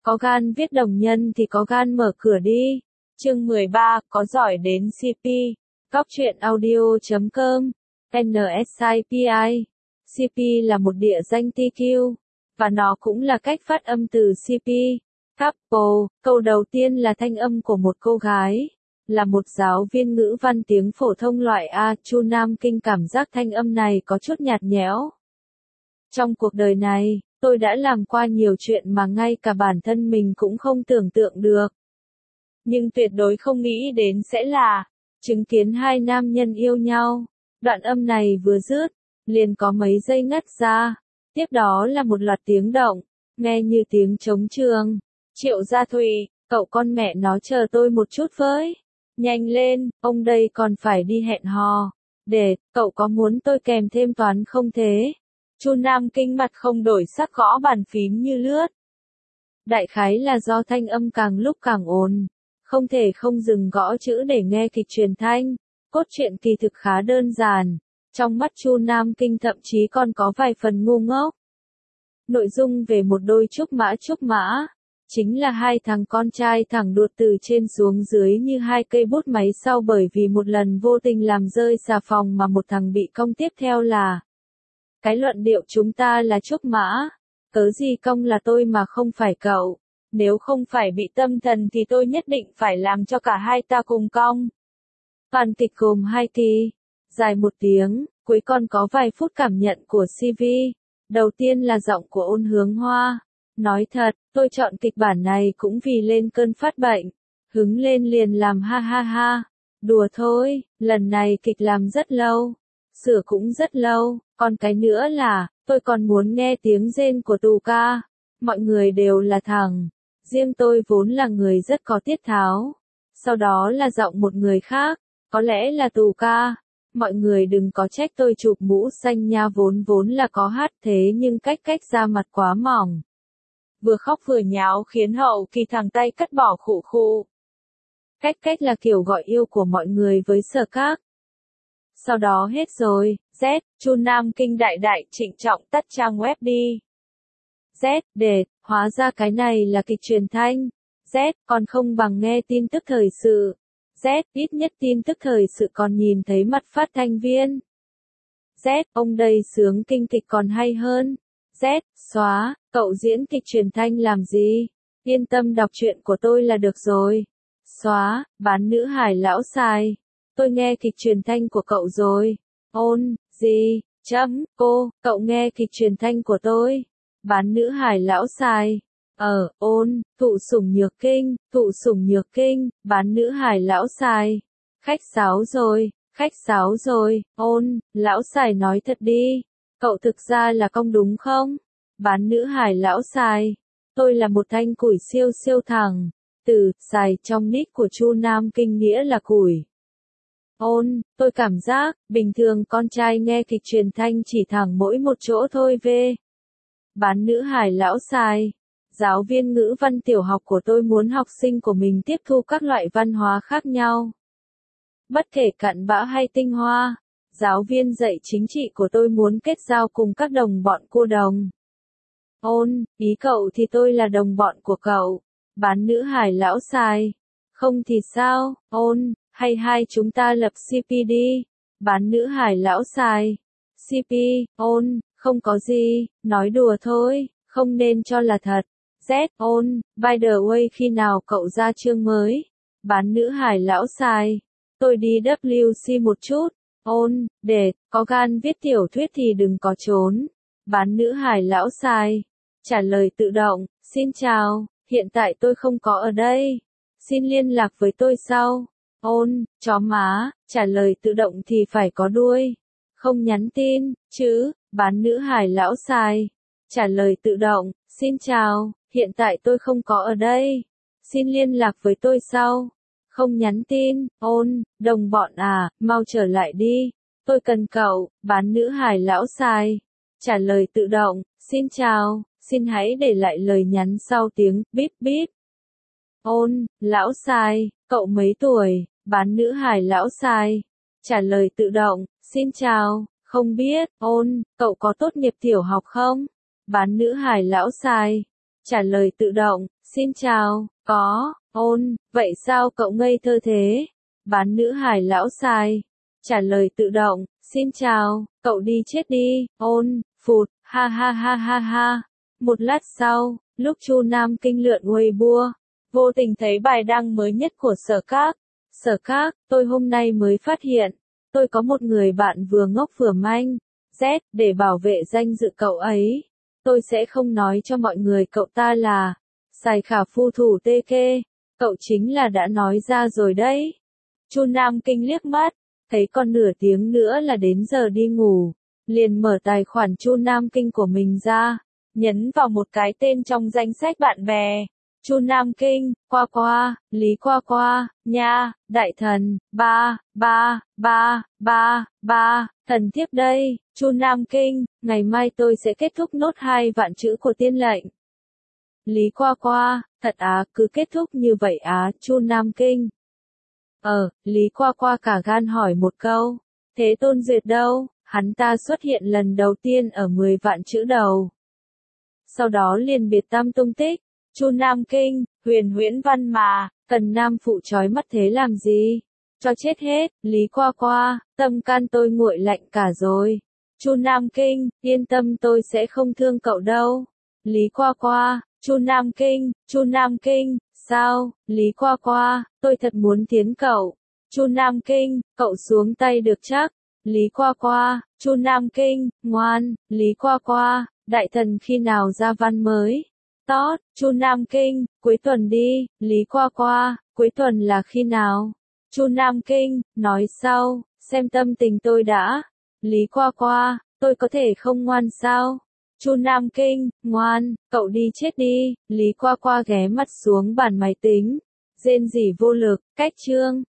Có gan viết đồng nhân thì có gan mở cửa đi. Chương 13, có giỏi đến CP. Góc truyện audio.com. NSIPI. CP là một địa danh TQ, và nó cũng là cách phát âm từ CP. Couple, câu đầu tiên là thanh âm của một cô gái. Là một giáo viên ngữ văn tiếng phổ thông loại A, Chu Nam Kinh cảm giác thanh âm này có chút nhạt nhẽo. Trong cuộc đời này, tôi đã làm qua nhiều chuyện mà ngay cả bản thân mình cũng không tưởng tượng được. Nhưng tuyệt đối không nghĩ đến sẽ là chứng kiến hai nam nhân yêu nhau. Đoạn âm này vừa dứt, liền có mấy giây ngắt ra. Tiếp đó là một loạt tiếng động, nghe như tiếng trống trường. Triệu Gia Thụy, cậu con mẹ nó chờ tôi một chút với. Nhanh lên, ông đây còn phải đi hẹn hò. Để, cậu có muốn tôi kèm thêm toán không thế? Chu Nam Kinh mặt không đổi sắc gõ bàn phím như lướt. Đại khái là do thanh âm càng lúc càng ồn. Không thể không dừng gõ chữ để nghe kịch truyền thanh. Cốt truyện kỳ thực khá đơn giản. Trong mắt Chu Nam Kinh thậm chí còn có vài phần ngu ngốc. Nội dung về một đôi trúc mã. Chính là hai thằng con trai thẳng đuột từ trên xuống dưới như hai cây bút máy sau bởi vì một lần vô tình làm rơi xà phòng mà một thằng bị cong tiếp theo là. Cái luận điệu chúng ta là trúc mã. Cớ gì cong là tôi mà không phải cậu. Nếu không phải bị tâm thần thì tôi nhất định phải làm cho cả hai ta cùng cong. Toàn kịch gồm 2 kỳ. Dài 1 tiếng, cuối còn có vài phút cảm nhận của CV. Đầu tiên là giọng của Ôn Hướng Hoa. Nói thật, tôi chọn kịch bản này cũng vì lên cơn phát bệnh. Hứng lên liền làm ha ha ha. Đùa thôi, lần này kịch làm rất lâu. Sửa cũng rất lâu, còn cái nữa là, tôi còn muốn nghe tiếng rên của Tù Ca. Mọi người đều là thằng. Riêng tôi vốn là người rất có tiết tháo. Sau đó là giọng một người khác, có lẽ là Tù Ca. Mọi người đừng có trách tôi chụp mũ xanh nha vốn là có hát thế nhưng cách ra mặt quá mỏng. Vừa khóc vừa nháo khiến hậu kỳ thằng tay cắt bỏ khụ khụ. Cách là kiểu gọi yêu của mọi người với Sở Các. Sau đó hết rồi, Z, Chu Nam Kinh đại trịnh trọng tắt trang web đi. Z, để, hóa ra cái này là kịch truyền thanh. Z, còn không bằng nghe tin tức thời sự. Z, ít nhất tin tức thời sự còn nhìn thấy mặt phát thanh viên. Z, ông đây sướng kinh kịch còn hay hơn. Z, xóa, cậu diễn kịch truyền thanh làm gì? Yên tâm đọc truyện của tôi là được rồi. Xóa, bán nữ hải lão xài. Tôi nghe kịch truyền thanh của cậu rồi. Ôn, gì, cô, cậu nghe kịch truyền thanh của tôi. Bán nữ hải lão xài. Ôn, thụ sủng nhược kinh, bán nữ hải lão xài. Khách sáo rồi, ôn, lão xài nói thật đi. Cậu thực ra là công đúng không? Bán nữ hải lão xài. Tôi là một thanh củi siêu thẳng. Từ, xài trong nick của Chu Nam Kinh nghĩa là củi. Ôn, tôi cảm giác, bình thường con trai nghe kịch truyền thanh chỉ thẳng mỗi một chỗ thôi về. Bán nữ hải lão xài. Giáo viên ngữ văn tiểu học của tôi muốn học sinh của mình tiếp thu các loại văn hóa khác nhau. Bất kể cặn bã hay tinh hoa, giáo viên dạy chính trị của tôi muốn kết giao cùng các đồng bọn cô đồng. Ôn, ý cậu thì tôi là đồng bọn của cậu. Bán nữ hải lão xài. Không thì sao, ôn, hay hai chúng ta lập CP đi. Bán nữ hải lão xài. CP, ôn, không có gì, nói đùa thôi, không nên cho là thật. Z, ôn, by the way khi nào cậu ra chương mới? Bán nữ hải lão xài. Tôi đi WC một chút. Ôn, để, có gan viết tiểu thuyết thì đừng có trốn. Bán nữ hải lão xài. Trả lời tự động, xin chào, hiện tại tôi không có ở đây. Xin liên lạc với tôi sau. Ôn, chó má, trả lời tự động thì phải có đuôi. Không nhắn tin, chứ, bán nữ hải lão xài. Trả lời tự động, xin chào, hiện tại tôi không có ở đây. Xin liên lạc với tôi sau. Không nhắn tin, ôn, đồng bọn à, mau trở lại đi. Tôi cần cậu, bán nữ hải lão xài. Trả lời tự động, xin chào, xin hãy để lại lời nhắn sau tiếng bíp bíp. Ôn, lão xài, cậu mấy tuổi? Bán nữ hải lão xài. Trả lời tự động, xin chào, không biết, ôn, cậu có tốt nghiệp tiểu học không? Bán nữ hải lão xài. Trả lời tự động, Xin chào, có, ôn, vậy sao cậu ngây thơ thế? Bán nữ hải lão xài. Trả lời tự động, xin chào, cậu đi chết đi, ôn, phụt, ha ha ha ha ha. Một lát sau, lúc Chu Nam Kinh lượn Weibo, vô tình thấy bài đăng mới nhất của Sở Các. Sở Các, tôi hôm nay mới phát hiện, tôi có một người bạn vừa ngốc vừa manh. Z, để bảo vệ danh dự cậu ấy, tôi sẽ không nói cho mọi người cậu ta là Sài Khả Phu Thủ Tê Kê. Cậu chính là đã nói ra rồi đấy. Chu Nam Kinh liếc mắt, thấy còn nửa tiếng nữa là đến giờ đi ngủ, liền mở tài khoản Chu Nam Kinh của mình ra, nhấn vào một cái tên trong danh sách bạn bè. Chu Nam Kinh, Qua Qua, Lý Qua Qua, nha, đại thần, thần thiếp đây, Chu Nam Kinh, ngày mai tôi sẽ kết thúc nốt 2 vạn chữ của tiên lệnh. Lý Qua Qua, thật á, cứ kết thúc như vậy á, Chu Nam Kinh. Lý Qua Qua cả gan hỏi một câu, thế Tôn Duyệt đâu? Hắn ta xuất hiện lần đầu tiên ở 10 vạn chữ đầu. Sau đó liền biệt tam tung tích. Chu Nam Kinh, huyền huyễn văn mà, cần nam phụ trói mắt thế làm gì? Cho chết hết, Lý Qua Qua, tâm can tôi nguội lạnh cả rồi. Chu Nam Kinh, yên tâm tôi sẽ không thương cậu đâu. Lý Qua Qua, Chu Nam Kinh, sao? Lý Qua Qua, tôi thật muốn tiến cậu. Chu Nam Kinh, cậu xuống tay được chắc. Lý Qua Qua, Chu Nam Kinh, ngoan. Lý Qua Qua, đại thần khi nào ra văn mới? Tốt, Chu Nam Kinh, cuối tuần đi. Lý Qua Qua, cuối tuần là khi nào? Chu Nam Kinh, nói sau, xem tâm tình tôi đã. Lý Qua Qua, tôi có thể không ngoan sao? Chu Nam Kinh, ngoan, cậu đi chết đi. Lý Qua Qua ghé mặt xuống bàn máy tính, rên rỉ vô lực, cách chương.